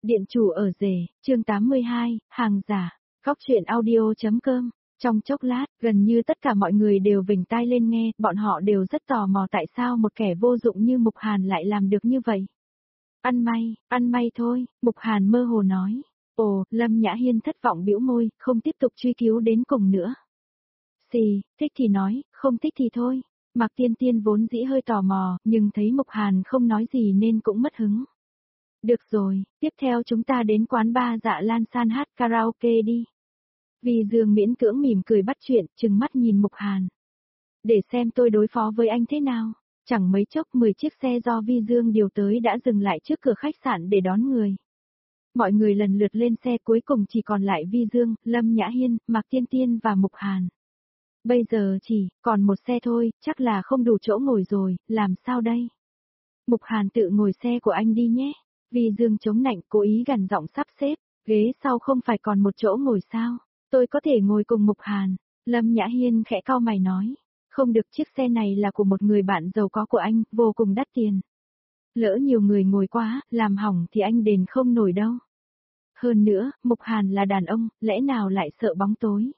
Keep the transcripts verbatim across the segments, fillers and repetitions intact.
Điện chủ ở rể, chương tám mươi hai, hàng giả, góc truyện audio.com. Trong chốc lát, gần như tất cả mọi người đều vểnh tai lên nghe, bọn họ đều rất tò mò tại sao một kẻ vô dụng như Mục Hàn lại làm được như vậy. Ăn may, ăn may thôi, Mục Hàn mơ hồ nói. Ồ, Lâm Nhã Hiên thất vọng bĩu môi, không tiếp tục truy cứu đến cùng nữa. Xì, thích thì nói, không thích thì thôi. Mạc Tiên Tiên vốn dĩ hơi tò mò, nhưng thấy Mục Hàn không nói gì nên cũng mất hứng. Được rồi, tiếp theo chúng ta đến quán bar Dạ Lan San hát karaoke đi. Vì Dương miễn cưỡng mỉm cười bắt chuyện, trừng mắt nhìn Mục Hàn. Để xem tôi đối phó với anh thế nào. Chẳng mấy chốc mười chiếc xe do Vi Dương điều tới đã dừng lại trước cửa khách sạn để đón người. Mọi người lần lượt lên xe, cuối cùng chỉ còn lại Vi Dương, Lâm Nhã Hiên, Mạc Tiên Tiên và Mục Hàn. Bây giờ chỉ còn một xe thôi, chắc là không đủ chỗ ngồi rồi, làm sao đây? Mục Hàn tự ngồi xe của anh đi nhé. Vi Dương chống nạnh cố ý gằn giọng sắp xếp, ghế sau không phải còn một chỗ ngồi sao? Tôi có thể ngồi cùng Mục Hàn. Lâm Nhã Hiên khẽ cau mày nói. Không được, chiếc xe này là của một người bạn giàu có của anh, vô cùng đắt tiền. Lỡ nhiều người ngồi quá, làm hỏng thì anh đền không nổi đâu. Hơn nữa, Mục Hàn là đàn ông, lẽ nào lại sợ bóng tối?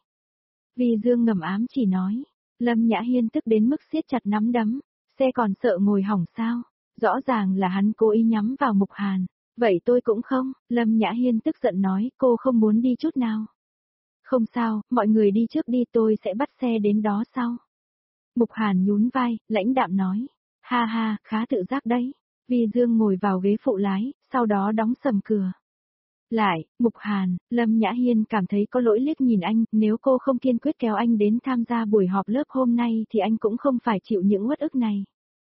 Vi Dương ngầm ám chỉ nói. Lâm Nhã Hiên tức đến mức siết chặt nắm đấm. Xe còn sợ ngồi hỏng sao? Rõ ràng là hắn cố ý nhắm vào Mục Hàn. Vậy tôi cũng không, Lâm Nhã Hiên tức giận nói, cô không muốn đi chút nào. Không sao, mọi người đi trước đi, tôi sẽ bắt xe đến đó sau. Mục Hàn nhún vai, lãnh đạm nói. Ha ha, khá tự giác đấy. Vi Dương ngồi vào ghế phụ lái, sau đó đóng sầm cửa. Lại, Mục Hàn, Lâm Nhã Hiên cảm thấy có lỗi liếc nhìn anh, nếu cô không kiên quyết kéo anh đến tham gia buổi họp lớp hôm nay thì anh cũng không phải chịu những uất ức này.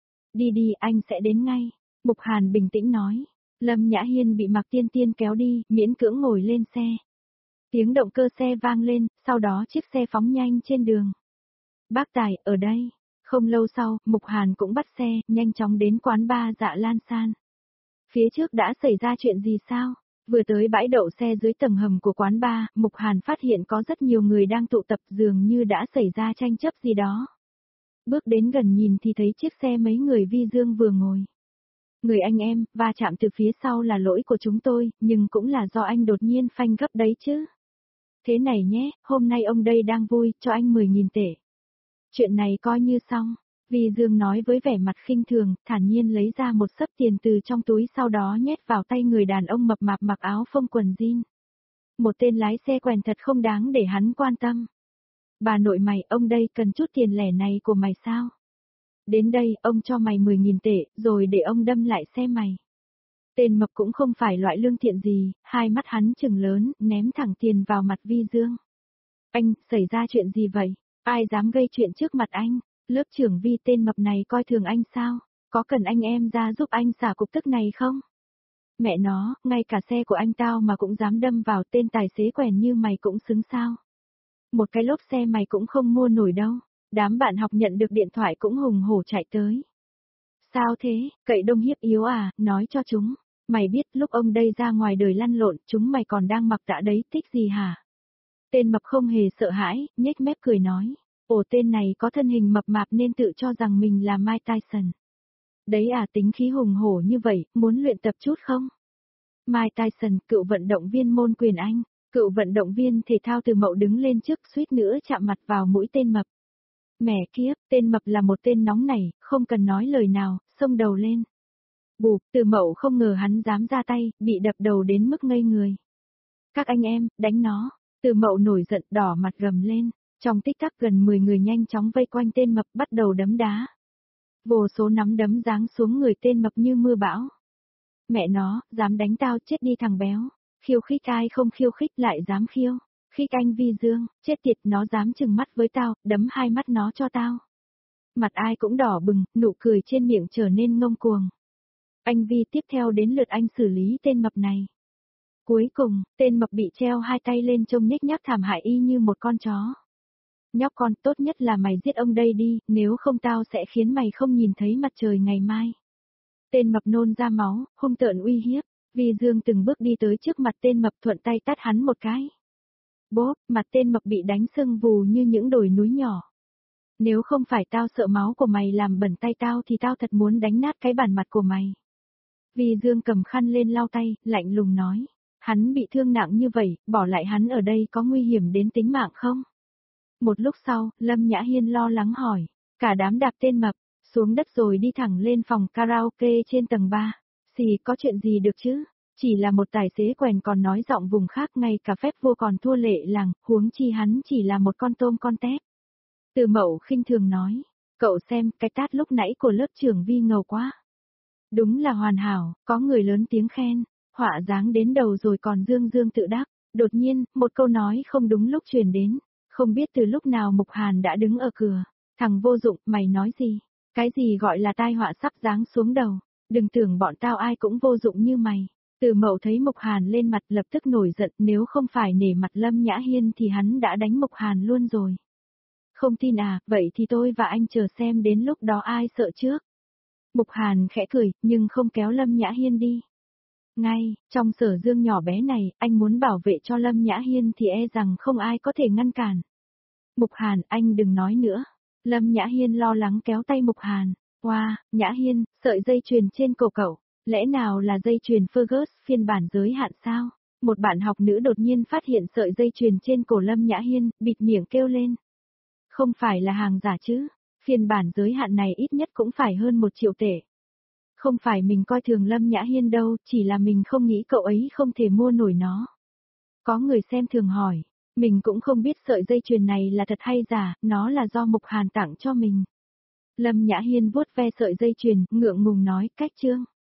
Đi đi, anh sẽ đến ngay. Mục Hàn bình tĩnh nói. Lâm Nhã Hiên bị Mạc Tiên Tiên kéo đi, miễn cưỡng ngồi lên xe. Tiếng động cơ xe vang lên, sau đó chiếc xe phóng nhanh trên đường. Bác Tài, ở đây. Không lâu sau, Mục Hàn cũng bắt xe, nhanh chóng đến quán bar Dạ Lan San. Phía trước đã xảy ra chuyện gì sao? Vừa tới bãi đậu xe dưới tầng hầm của quán bar, Mục Hàn phát hiện có rất nhiều người đang tụ tập, dường như đã xảy ra tranh chấp gì đó. Bước đến gần nhìn thì thấy chiếc xe mấy người Vi Dương vừa ngồi. Người anh em, va chạm từ phía sau là lỗi của chúng tôi, nhưng cũng là do anh đột nhiên phanh gấp đấy chứ. Thế này nhé, hôm nay ông đây đang vui, cho anh mười nghìn tệ. Chuyện này coi như xong. Vi Dương nói với vẻ mặt khinh thường, thản nhiên lấy ra một xấp tiền từ trong túi, sau đó nhét vào tay người đàn ông mập mạp mặc áo phông quần jean. Một tên lái xe quèn thật không đáng để hắn quan tâm. Bà nội mày, ông đây cần chút tiền lẻ này của mày sao? Đến đây, ông cho mày mười nghìn tệ, rồi để ông đâm lại xe mày. Tên mập cũng không phải loại lương thiện gì, hai mắt hắn trừng lớn, ném thẳng tiền vào mặt Vi Dương. Anh, xảy ra chuyện gì vậy? Ai dám gây chuyện trước mặt anh? Lớp trưởng Vi, tên mập này coi thường anh sao? Có cần anh em ra giúp anh xả cục tức này không? Mẹ nó, ngay cả xe của anh tao mà cũng dám đâm vào, tên tài xế quèn như mày cũng xứng sao? Một cái lốp xe mày cũng không mua nổi đâu. Đám bạn học nhận được điện thoại cũng hùng hổ chạy tới. Sao thế, cậy đông hiếp yếu à, nói cho chúng. Mày biết lúc ông đây ra ngoài đời lăn lộn, chúng mày còn đang mặc tạ đấy, thích gì hả? Tên mập không hề sợ hãi, nhếch mép cười nói. Ồ, tên này có thân hình mập mạp nên tự cho rằng mình là Mike Tyson. Đấy à, tính khí hùng hổ như vậy, muốn luyện tập chút không? Mike Tyson, cựu vận động viên môn quyền Anh, cựu vận động viên thể thao Từ Mậu đứng lên trước, suýt nữa chạm mặt vào mũi tên mập. Mẹ kiếp, tên mập là một tên nóng nảy, không cần nói lời nào, xông đầu lên. Bụp, Từ Mậu không ngờ hắn dám ra tay, bị đập đầu đến mức ngây người. Các anh em, đánh nó. Từ Mậu nổi giận, đỏ mặt gầm lên. Trong tích tắc gần mười người nhanh chóng vây quanh tên mập, bắt đầu đấm đá. Vô số nắm đấm giáng xuống người tên mập như mưa bão. Mẹ nó, dám đánh tao, chết đi thằng béo. Khiêu khích ai không khiêu khích lại dám khiêu. Khích anh Vi Dương, chết tiệt, nó dám trừng mắt với tao, đấm hai mắt nó cho tao. Mặt ai cũng đỏ bừng, nụ cười trên miệng trở nên ngông cuồng. Anh Vi, tiếp theo đến lượt anh xử lý tên mập này. Cuối cùng, tên mập bị treo hai tay lên trông nhếch nhác thảm hại y như một con chó. Nhóc con, tốt nhất là mày giết ông đây đi, nếu không tao sẽ khiến mày không nhìn thấy mặt trời ngày mai. Tên mập nôn ra máu, hung tợn uy hiếp. Vi Dương từng bước đi tới trước mặt tên mập, thuận tay tát hắn một cái. Bốp, mặt tên mập bị đánh sưng vù như những đồi núi nhỏ. Nếu không phải tao sợ máu của mày làm bẩn tay tao thì tao thật muốn đánh nát cái bản mặt của mày. Vi Dương cầm khăn lên lau tay, lạnh lùng nói. Hắn bị thương nặng như vậy, bỏ lại hắn ở đây có nguy hiểm đến tính mạng không? Một lúc sau, Lâm Nhã Hiên lo lắng hỏi. Cả đám đạp tên mập, xuống đất rồi đi thẳng lên phòng karaoke trên tầng ba. Xì có chuyện gì được chứ? Chỉ là một tài xế quèn còn nói giọng vùng khác, ngay cả phép vua còn thua lệ làng, huống chi hắn chỉ là một con tôm con tép. Từ Mậu khinh thường nói. Cậu xem, cái tát lúc nãy của lớp trưởng Vi ngầu quá. Đúng là hoàn hảo, có người lớn tiếng khen, họa dáng đến đầu rồi còn dương dương tự đắc. Đột nhiên, một câu nói không đúng lúc truyền đến, không biết từ lúc nào Mục Hàn đã đứng ở cửa. Thằng vô dụng, mày nói gì? Cái gì gọi là tai họa sắp giáng xuống đầu? Đừng tưởng bọn tao ai cũng vô dụng như mày. Từ Mậu thấy Mục Hàn lên mặt lập tức nổi giận, nếu không phải nể mặt Lâm Nhã Hiên thì hắn đã đánh Mục Hàn luôn rồi. Không tin à, vậy thì tôi và anh chờ xem đến lúc đó ai sợ trước. Mục Hàn khẽ cười, nhưng không kéo Lâm Nhã Hiên đi. Ngay, trong Sở Dương nhỏ bé này, anh muốn bảo vệ cho Lâm Nhã Hiên thì e rằng không ai có thể ngăn cản. Mục Hàn, anh đừng nói nữa. Lâm Nhã Hiên lo lắng kéo tay Mục Hàn. Wow, Nhã Hiên, sợi dây chuyền trên cổ cậu, lẽ nào là dây chuyền Fergus phiên bản giới hạn sao? Một bạn học nữ đột nhiên phát hiện sợi dây chuyền trên cổ Lâm Nhã Hiên, bịt miệng kêu lên. Không phải là hàng giả chứ, phiên bản giới hạn này ít nhất cũng phải hơn một triệu tệ. Không phải mình coi thường Lâm Nhã Hiên đâu, chỉ là mình không nghĩ cậu ấy không thể mua nổi nó. Có người xem thường hỏi, mình cũng không biết sợi dây chuyền này là thật hay giả, nó là do Mục Hàn tặng cho mình. Lâm Nhã Hiên vuốt ve sợi dây chuyền, ngượng ngùng nói, cách trương.